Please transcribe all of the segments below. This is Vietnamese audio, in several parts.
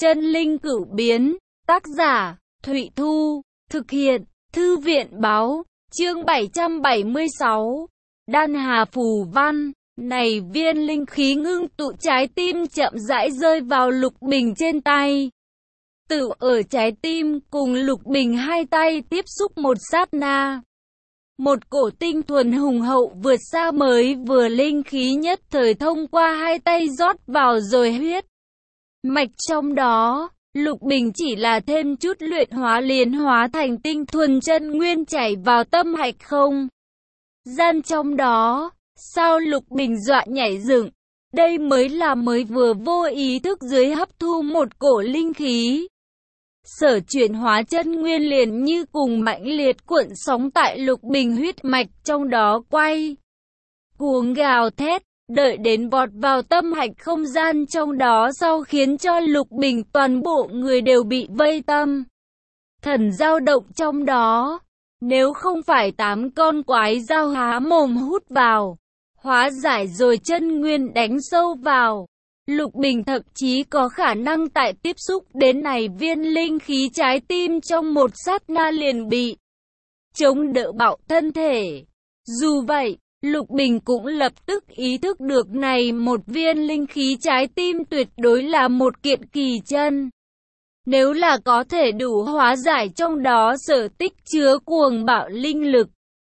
Chân linh cửu biến, tác giả, Thụy Thu, thực hiện, Thư viện Báo, chương 776, Đan Hà Phù Văn. Này viên linh khí ngưng tụ, trái tim chậm rãi rơi vào Lục Bình trên tay. Tự ở trái tim cùng Lục Bình hai tay tiếp xúc một sát na. Một cổ tinh thuần hùng hậu vượt xa mới vừa linh khí nhất thời thông qua hai tay rót vào rồi huyết mạch trong đó. Lục Bình chỉ là thêm chút luyện hóa liền hóa thành tinh thuần chân nguyên chảy vào tâm hạch không gian trong đó. Sao Lục Bình dọa nhảy dựng. Đây mới là mới vừa vô ý thức dưới hấp thu một cổ linh khí. Sở chuyển hóa chân nguyên liền như cùng mãnh liệt cuộn sóng tại Lục Bình huyết mạch trong đó quay cuồng gào thét, đợi đến vọt vào tâm hạch không gian trong đó sau khiến cho Lục Bình toàn bộ người đều bị vây tâm thần dao động trong đó. Nếu không phải 8 con quái dao há mồm hút vào, hóa giải rồi chân nguyên đánh sâu vào, Lục Bình thậm chí có khả năng tại tiếp xúc đến này viên linh khí trái tim trong một sát na liền bị chống đỡ bạo thân thể. Dù vậy, Lục Bình cũng lập tức ý thức được này một viên linh khí trái tim tuyệt đối là một kiện kỳ chân. Nếu là có thể đủ hóa giải trong đó sở tích chứa cuồng bạo linh lực,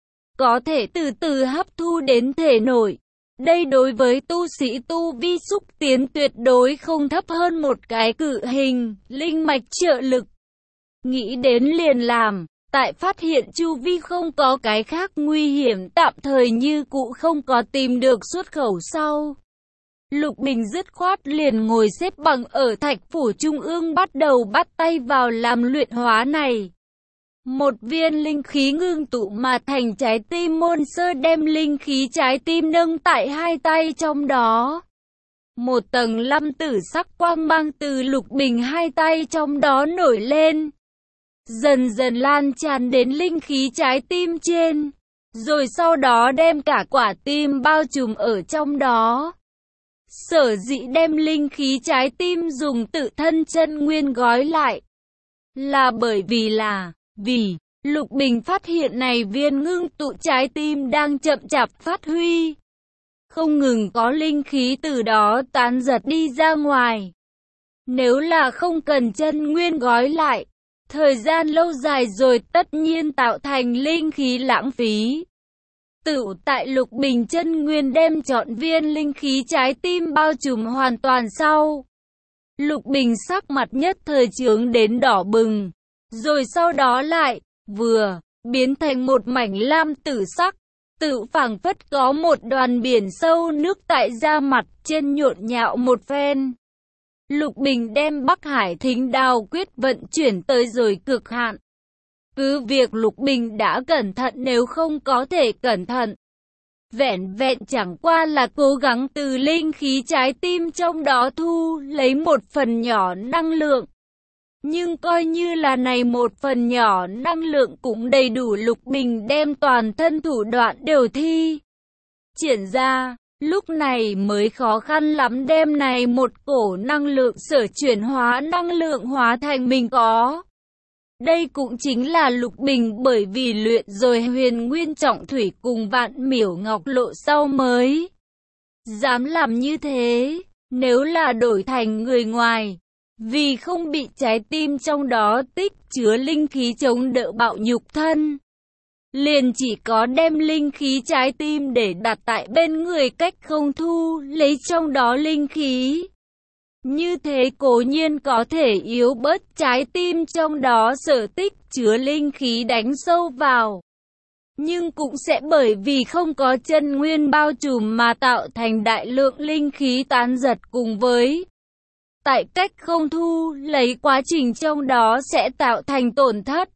có thể từ từ hấp thu đến thể nội. Đây đối với tu sĩ tu vi xúc tiến tuyệt đối không thấp hơn một cái cự hình, linh mạch trợ lực. Nghĩ đến liền làm, tại phát hiện chu vi không có cái khác nguy hiểm tạm thời như cũ không có tìm được xuất khẩu sau. Lục Bình dứt khoát liền ngồi xếp bằng ở thạch phủ trung ương bắt đầu bắt tay vào làm luyện hóa này. Một viên linh khí ngưng tụ mà thành trái tim môn sơ đem linh khí trái tim nâng tại hai tay trong đó. Một tầng lâm tử sắc quang mang từ Lục Bình hai tay trong đó nổi lên. Dần dần lan tràn đến linh khí trái tim trên. Rồi sau đó đem cả quả tim bao trùm ở trong đó. Sở dĩ đem linh khí trái tim dùng tự thân chân nguyên gói lại. Là bởi vì Lục Bình phát hiện này viên ngưng tụ trái tim đang chậm chạp phát huy. Không ngừng có linh khí từ đó tán giật đi ra ngoài. Nếu là không cần chân nguyên gói lại, thời gian lâu dài rồi tất nhiên tạo thành linh khí lãng phí. Tự tại Lục Bình chân nguyên đem trọn viên linh khí trái tim bao trùm hoàn toàn sau. Lục Bình sắc mặt nhất thời chướng đến đỏ bừng. Rồi sau đó lại, vừa, biến thành một mảnh lam tử sắc, tự phảng phất có một đoàn biển sâu nước tại da mặt trên nhộn nhạo một phen. Lục Bình đem Bắc Hải Thính Đao quyết vận chuyển tới rồi cực hạn. Cứ việc Lục Bình đã cẩn thận nếu không có thể cẩn thận. Vẹn vẹn chẳng qua là cố gắng từ linh khí trái tim trong đó thu lấy một phần nhỏ năng lượng. Nhưng coi như là này một phần nhỏ năng lượng cũng đầy đủ Lục Bình đem toàn thân thủ đoạn đều thi triển ra, lúc này mới khó khăn lắm đem này một cổ năng lượng sở chuyển hóa năng lượng hóa thành mình có. Đây cũng chính là Lục Bình bởi vì luyện rồi Huyền Nguyên Trọng Thủy cùng Vạn Miểu Ngọc Lộ sau mới dám làm như thế. Nếu là đổi thành người ngoài, vì không bị trái tim trong đó tích chứa linh khí chống đỡ bạo nhục thân, liền chỉ có đem linh khí trái tim để đặt tại bên người cách không thu lấy trong đó linh khí. Như thế cố nhiên có thể yếu bớt trái tim trong đó sở tích chứa linh khí đánh sâu vào. Nhưng cũng sẽ bởi vì không có chân nguyên bao trùm mà tạo thành đại lượng linh khí tán giật cùng với tại cách không thu lấy quá trình trong đó sẽ tạo thành tổn thất.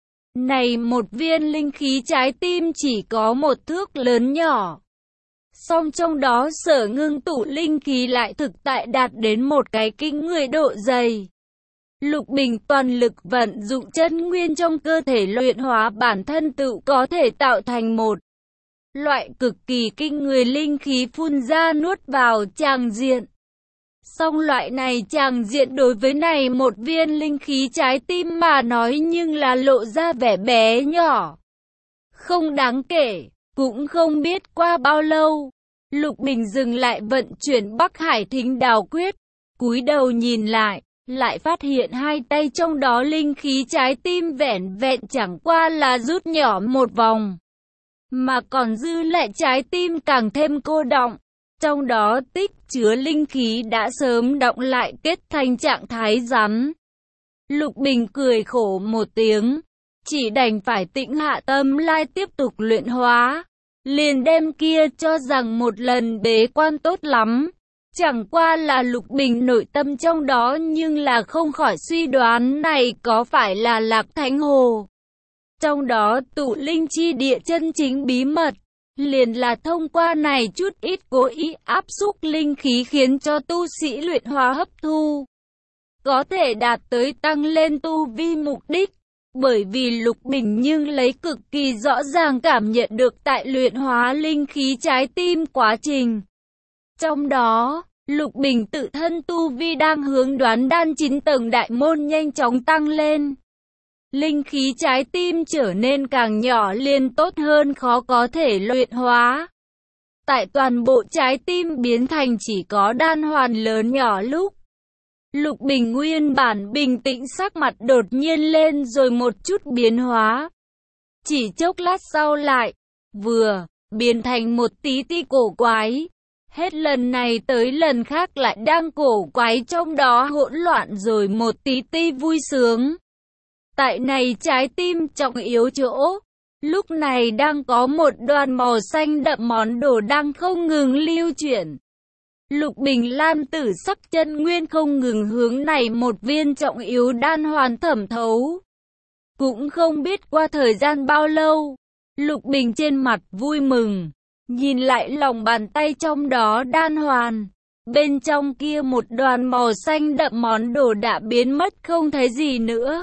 Này một viên linh khí trái tim chỉ có một thước lớn nhỏ. Song trong đó sở ngưng tụ linh khí lại thực tại đạt đến một cái kinh người độ dày. Lục Bình toàn lực vận dụng chân nguyên trong cơ thể luyện hóa bản thân tự có thể tạo thành một loại cực kỳ kinh người linh khí phun ra nuốt vào tràng diện. Song loại này tràng diện đối với này một viên linh khí trái tim mà nói nhưng là lộ ra vẻ bé nhỏ. Không đáng kể, cũng không biết qua bao lâu. Lục Bình dừng lại vận chuyển Bắc Hải Thính Đào Quyết, cúi đầu nhìn lại phát hiện hai tay trong đó linh khí trái tim vẻn vẹn chẳng qua là rút nhỏ một vòng, mà còn dư lại trái tim càng thêm cô đọng. Trong đó tích chứa linh khí đã sớm đọng lại kết thành trạng thái rắn. Lục Bình cười khổ một tiếng, chỉ đành phải tĩnh hạ tâm lai tiếp tục luyện hóa. Liền đem kia cho rằng một lần bế quan tốt lắm. Chẳng qua là Lục Bình nội tâm trong đó nhưng là không khỏi suy đoán này có phải là Lạc Thánh Hồ. Trong đó tụ linh chi địa chân chính bí mật, liền là thông qua này chút ít cố ý áp xúc linh khí khiến cho tu sĩ luyện hóa hấp thu. Có thể đạt tới tăng lên tu vi mục đích. Bởi vì Lục Bình nhưng lấy cực kỳ rõ ràng cảm nhận được tại luyện hóa linh khí trái tim quá trình. Trong đó, Lục Bình tự thân tu vi đang hướng đoán đan 9 tầng đại môn nhanh chóng tăng lên. Linh khí trái tim trở nên càng nhỏ liền tốt hơn khó có thể luyện hóa. Tại toàn bộ trái tim biến thành chỉ có đan hoàn lớn nhỏ lúc. Lục Bình nguyên bản bình tĩnh sắc mặt đột nhiên lên rồi một chút biến hóa. Chỉ chốc lát sau lại, vừa, biến thành một tí ti cổ quái. Hết lần này tới lần khác lại đang cổ quái trong đó hỗn loạn rồi một tí ti vui sướng. Tại này trái tim trọng yếu chỗ, lúc này đang có một đoàn màu xanh đậm món đồ đang không ngừng lưu chuyển. Lục Bình Lam tử sắc chân nguyên không ngừng hướng này một viên trọng yếu đan hoàn thẩm thấu. Cũng không biết qua thời gian bao lâu, Lục Bình trên mặt vui mừng, nhìn lại lòng bàn tay trong đó đan hoàn. Bên trong kia một đoàn màu xanh đậm món đồ đã biến mất không thấy gì nữa.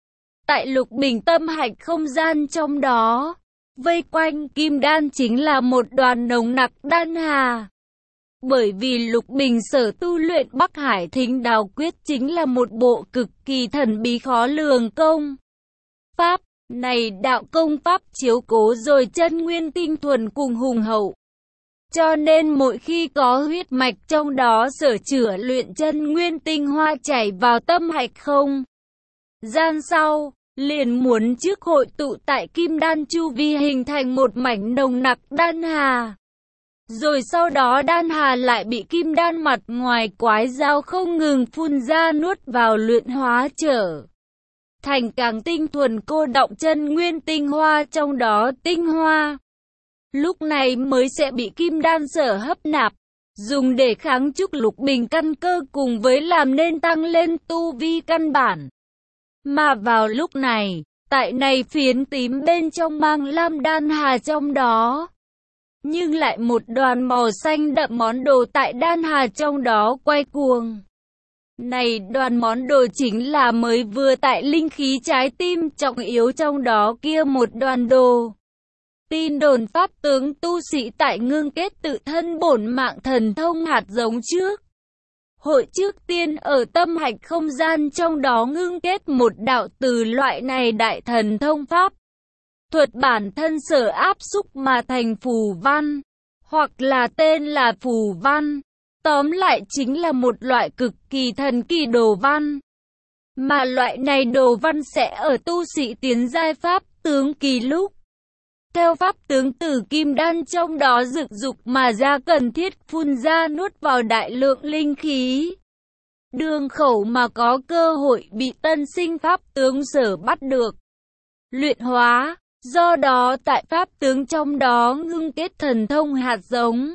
Tại Lục Bình tâm hạch không gian trong đó, vây quanh kim đan chính là một đoàn nồng nặc đan hà. Bởi vì Lục Bình sở tu luyện Bắc Hải Thính Đào Quyết chính là một bộ cực kỳ thần bí khó lường công pháp. Này đạo công pháp chiếu cố rồi chân nguyên tinh thuần cùng hùng hậu. Cho nên mỗi khi có huyết mạch trong đó sở chữa luyện chân nguyên tinh hoa chảy vào tâm hạch không gian sau, liền muốn trước hội tụ tại kim đan chu vi hình thành một mảnh nồng nặc đan hà. Rồi sau đó đan hà lại bị kim đan mặt ngoài quái dao không ngừng phun ra nuốt vào luyện hóa trở thành càng tinh thuần cô đọng chân nguyên tinh hoa trong đó tinh hoa. Lúc này mới sẽ bị kim đan sở hấp nạp, dùng để kháng trúc Lục Bình căn cơ cùng với làm nên tăng lên tu vi căn bản. Mà vào lúc này, tại này phiến tím bên trong mang lam đan hà trong đó. Nhưng lại một đoàn màu xanh đậm món đồ tại đan hà trong đó quay cuồng. Này đoàn món đồ chính là mới vừa tại linh khí trái tim trọng yếu trong đó kia một đoàn đồ. Tin đồn pháp tướng tu sĩ tại ngưng kết tự thân bổn mạng thần thông hạt giống trước. Hội trước tiên ở tâm hạch không gian trong đó ngưng kết một đạo từ loại này đại thần thông pháp. Thuật bản thân sở áp xúc mà thành phù văn, hoặc là tên là phù văn. Tóm lại chính là một loại cực kỳ thần kỳ đồ văn. Mà loại này đồ văn sẽ ở tu sĩ tiến giai pháp tướng kỳ lúc. Theo pháp tướng từ kim đan trong đó rực dục mà ra cần thiết phun ra nuốt vào đại lượng linh khí. Đường khẩu mà có cơ hội bị tân sinh pháp tướng sở bắt được. Luyện hóa, do đó tại pháp tướng trong đó ngưng kết thần thông hạt giống.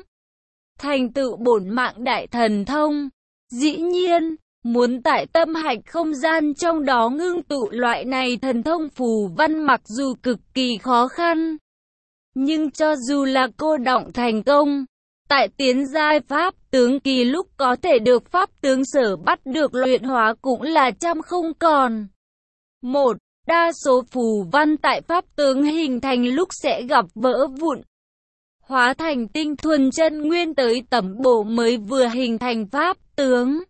Thành tựu bổn mạng đại thần thông. Dĩ nhiên, muốn tại tâm hạch không gian trong đó ngưng tụ loại này thần thông phù văn mặc dù cực kỳ khó khăn. Nhưng cho dù là cô đọng thành công, tại tiến giai pháp tướng kỳ lúc có thể được pháp tướng sở bắt được luyện hóa cũng là trăm không còn. Một, đa số phù văn tại pháp tướng hình thành lúc sẽ gặp vỡ vụn. hóa thành tinh thuần chân nguyên tới tẩm bổ mới vừa hình thành pháp tướng.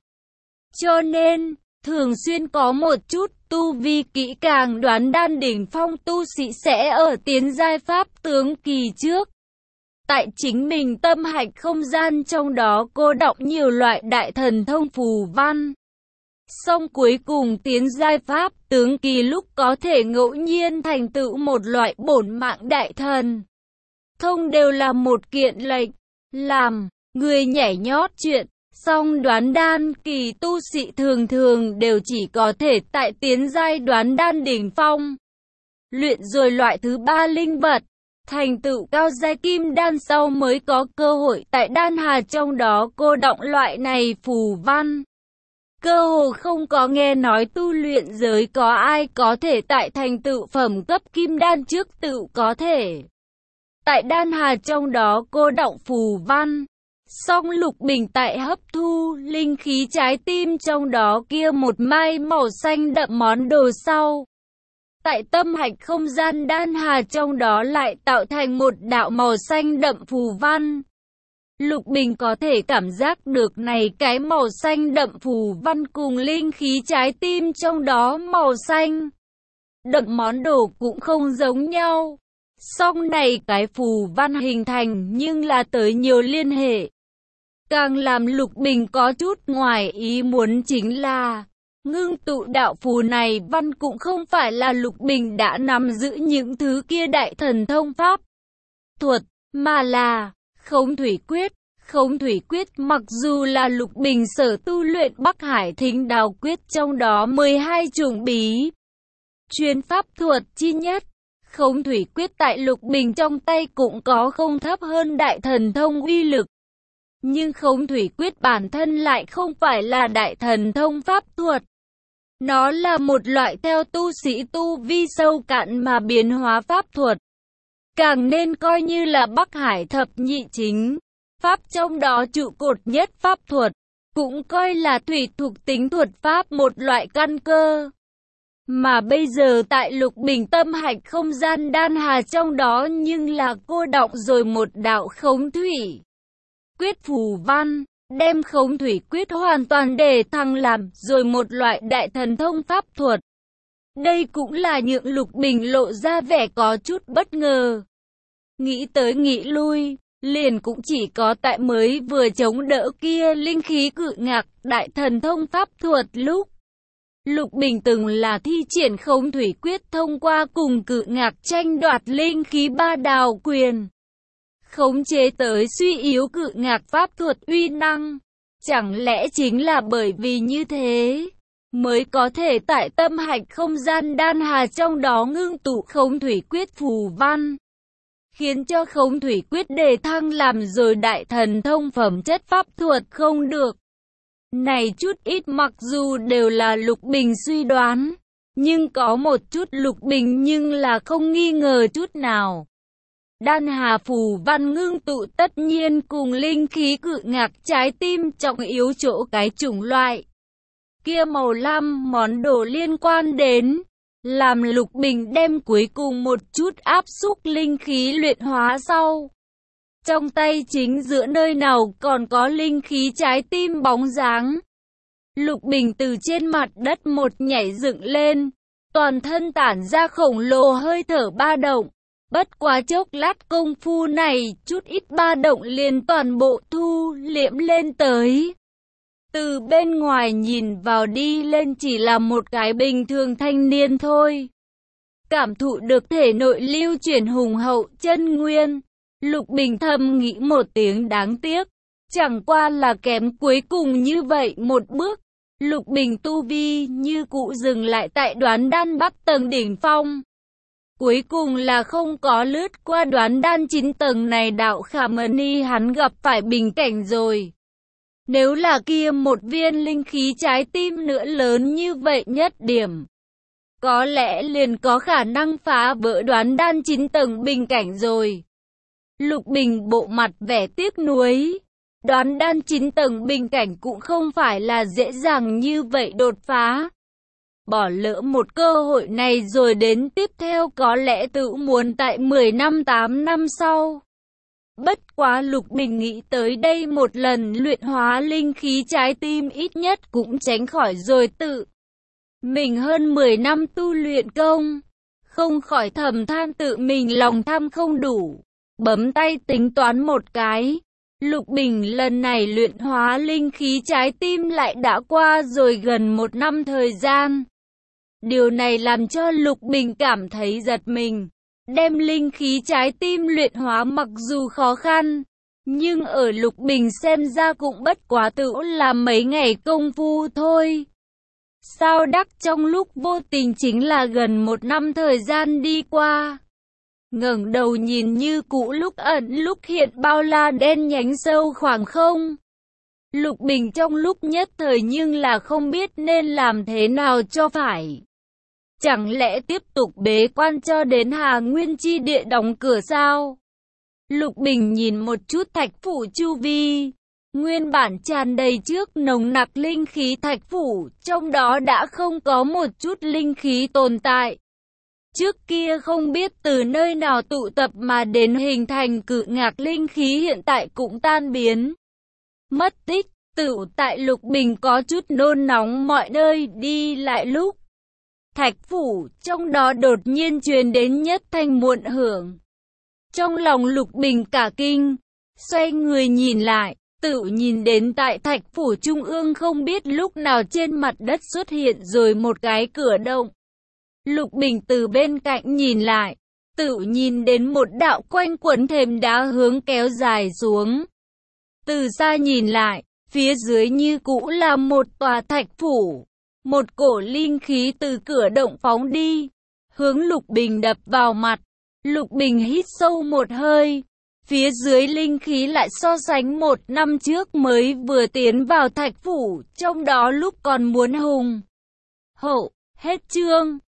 Cho nên, thường xuyên có một chút tu vi kỹ càng đoán đan đỉnh phong tu sĩ sẽ ở tiến giai pháp tướng kỳ trước. Tại chính mình tâm hạch không gian trong đó cô đọng nhiều loại đại thần thông phù văn. Song cuối cùng tiến giai pháp tướng kỳ lúc có thể ngẫu nhiên thành tựu một loại bổn mạng đại thần thông đều là một kiện lệnh, làm người nhảy nhót chuyện. Song đoán đan kỳ tu sĩ thường thường đều chỉ có thể tại tiến giai đoán đan đỉnh phong. Luyện rồi loại thứ ba linh vật, thành tựu cao giai kim đan sau mới có cơ hội tại đan hà trong đó cô đọng loại này phù văn. Cơ hồ không có nghe nói tu luyện giới có ai có thể tại thành tựu phẩm cấp kim đan trước tự có thể tại đan hà trong đó cô đọng phù văn. Song Lục Bình tại hấp thu linh khí trái tim trong đó kia một mai màu xanh đậm món đồ sau. Tại tâm hạch không gian đan hà trong đó lại tạo thành một đạo màu xanh đậm phù văn. Lục Bình có thể cảm giác được này cái màu xanh đậm phù văn cùng linh khí trái tim trong đó màu xanh đậm món đồ cũng không giống nhau. Song này cái phù văn hình thành nhưng là tới nhiều liên hệ. Càng làm Lục Bình có chút ngoài ý muốn chính là ngưng tụ đạo phù này văn cũng không phải là Lục Bình đã nắm giữ những thứ kia đại thần thông pháp thuật, mà là Khống Thủy Quyết. Khống Thủy Quyết mặc dù là Lục Bình sở tu luyện Bắc Hải Thính Đào Quyết trong đó 12 chủng bí chuyên pháp thuật chi nhất. Khống Thủy Quyết tại Lục Bình trong tay cũng có không thấp hơn đại thần thông uy lực. Nhưng Khống Thủy Quyết bản thân lại không phải là đại thần thông pháp thuật. Nó là một loại theo tu sĩ tu vi sâu cạn mà biến hóa pháp thuật. Càng nên coi như là Bắc Hải thập nhị chính pháp trong đó trụ cột nhất pháp thuật. Cũng coi là thủy thuộc tính thuật pháp một loại căn cơ. Mà bây giờ tại Lục Bình tâm hạch không gian đan hà trong đó nhưng là cô đọng rồi một đạo Khống Thủy Quyết phù văn, đem Khống Thủy Quyết hoàn toàn để thăng làm rồi một loại đại thần thông pháp thuật. Đây cũng là nhượng Lục Bình lộ ra vẻ có chút bất ngờ. Nghĩ tới nghĩ lui, liền cũng chỉ có tại mới vừa chống đỡ kia linh khí cự ngạc đại thần thông pháp thuật lúc. Lục Bình từng là thi triển Khống Thủy Quyết thông qua cùng cự ngạc tranh đoạt linh khí ba đào quyền. Khống chế tới suy yếu cự ngạc pháp thuật uy năng. Chẳng lẽ chính là bởi vì như thế, mới có thể tại tâm hạch không gian đan hà trong đó ngưng tụ Khống Thủy Quyết phù văn. Khiến cho Khống Thủy Quyết đề thăng làm rồi đại thần thông phẩm chất pháp thuật không được. Này chút ít mặc dù đều là Lục Bình suy đoán, nhưng có một chút Lục Bình nhưng là không nghi ngờ chút nào. Đan hà phù văn ngưng tụ tất nhiên cùng linh khí cự ngạc trái tim trọng yếu chỗ cái chủng loại kia màu lam món đồ liên quan đến, làm Lục Bình đem cuối cùng một chút áp xúc linh khí luyện hóa sau. Trong tay chính giữa nơi nào còn có linh khí trái tim bóng dáng. Lục Bình từ trên mặt đất một nhảy dựng lên, toàn thân tản ra khổng lồ hơi thở ba động. Bất quá chốc lát công phu này, chút ít ba động liền toàn bộ thu liễm lên tới. Từ bên ngoài nhìn vào đi lên chỉ là một cái bình thường thanh niên thôi. Cảm thụ được thể nội lưu chuyển hùng hậu chân nguyên, Lục Bình thầm nghĩ một tiếng đáng tiếc. Chẳng qua là kém cuối cùng như vậy một bước. Lục Bình tu vi như cũ dừng lại tại đoán đan bắc tầng đỉnh phong. Cuối cùng là không có lướt qua đoán đan 9 tầng này đạo khả mani hắn gặp phải bình cảnh rồi. Nếu là kia một viên linh khí trái tim nữa lớn như vậy nhất điểm, có lẽ liền có khả năng phá vỡ đoán đan 9 tầng bình cảnh rồi. Lục Bình bộ mặt vẻ tiếc nuối. Đoán đan 9 tầng bình cảnh cũng không phải là dễ dàng như vậy đột phá. Bỏ lỡ một cơ hội này rồi đến tiếp theo có lẽ tự muốn tại 10 năm 8 năm sau. Bất quá Lục Bình nghĩ tới đây một lần luyện hóa linh khí trái tim ít nhất cũng tránh khỏi rồi tự. Mình hơn 10 năm tu luyện công, không khỏi thầm than tự mình lòng tham không đủ. Bấm tay tính toán một cái, Lục Bình lần này luyện hóa linh khí trái tim lại đã qua rồi gần 1 năm thời gian. Điều này làm cho Lục Bình cảm thấy giật mình. Đem linh khí trái tim luyện hóa mặc dù khó khăn, nhưng ở Lục Bình xem ra cũng bất quá tự là mấy ngày công phu thôi. Sao đắc trong lúc vô tình chính là gần 1 năm thời gian đi qua. Ngẩng đầu nhìn như cũ lúc ẩn lúc hiện bao la đen nhánh sâu khoảng không. Lục Bình trong lúc nhất thời nhưng là không biết nên làm thế nào cho phải. Chẳng lẽ tiếp tục bế quan cho đến Hà Nguyên Chi Địa đóng cửa sao? Lục Bình nhìn một chút thạch phủ chu vi. Nguyên bản tràn đầy trước nồng nặc linh khí thạch phủ, trong đó đã không có một chút linh khí tồn tại. Trước kia không biết từ nơi nào tụ tập mà đến hình thành cự ngạc linh khí hiện tại cũng tan biến. Mất tích, tự tại Lục Bình có chút nôn nóng mọi nơi đi lại lúc. Thạch phủ, trong đó đột nhiên truyền đến nhất thanh muộn hưởng. Trong lòng Lục Bình cả kinh, xoay người nhìn lại, tự nhìn đến tại thạch phủ trung ương không biết lúc nào trên mặt đất xuất hiện rồi một cái cửa động. Lục Bình từ bên cạnh nhìn lại, tự nhìn đến một đạo quanh quẩn thềm đá hướng kéo dài xuống. Từ xa nhìn lại, phía dưới như cũ là một tòa thạch phủ. Một cổ linh khí từ cửa động phóng đi, hướng Lục Bình đập vào mặt. Lục Bình hít sâu một hơi. Phía dưới linh khí lại so sánh 1 năm trước mới vừa tiến vào thạch phủ, trong đó lúc còn muốn hùng hậu. Hết chương.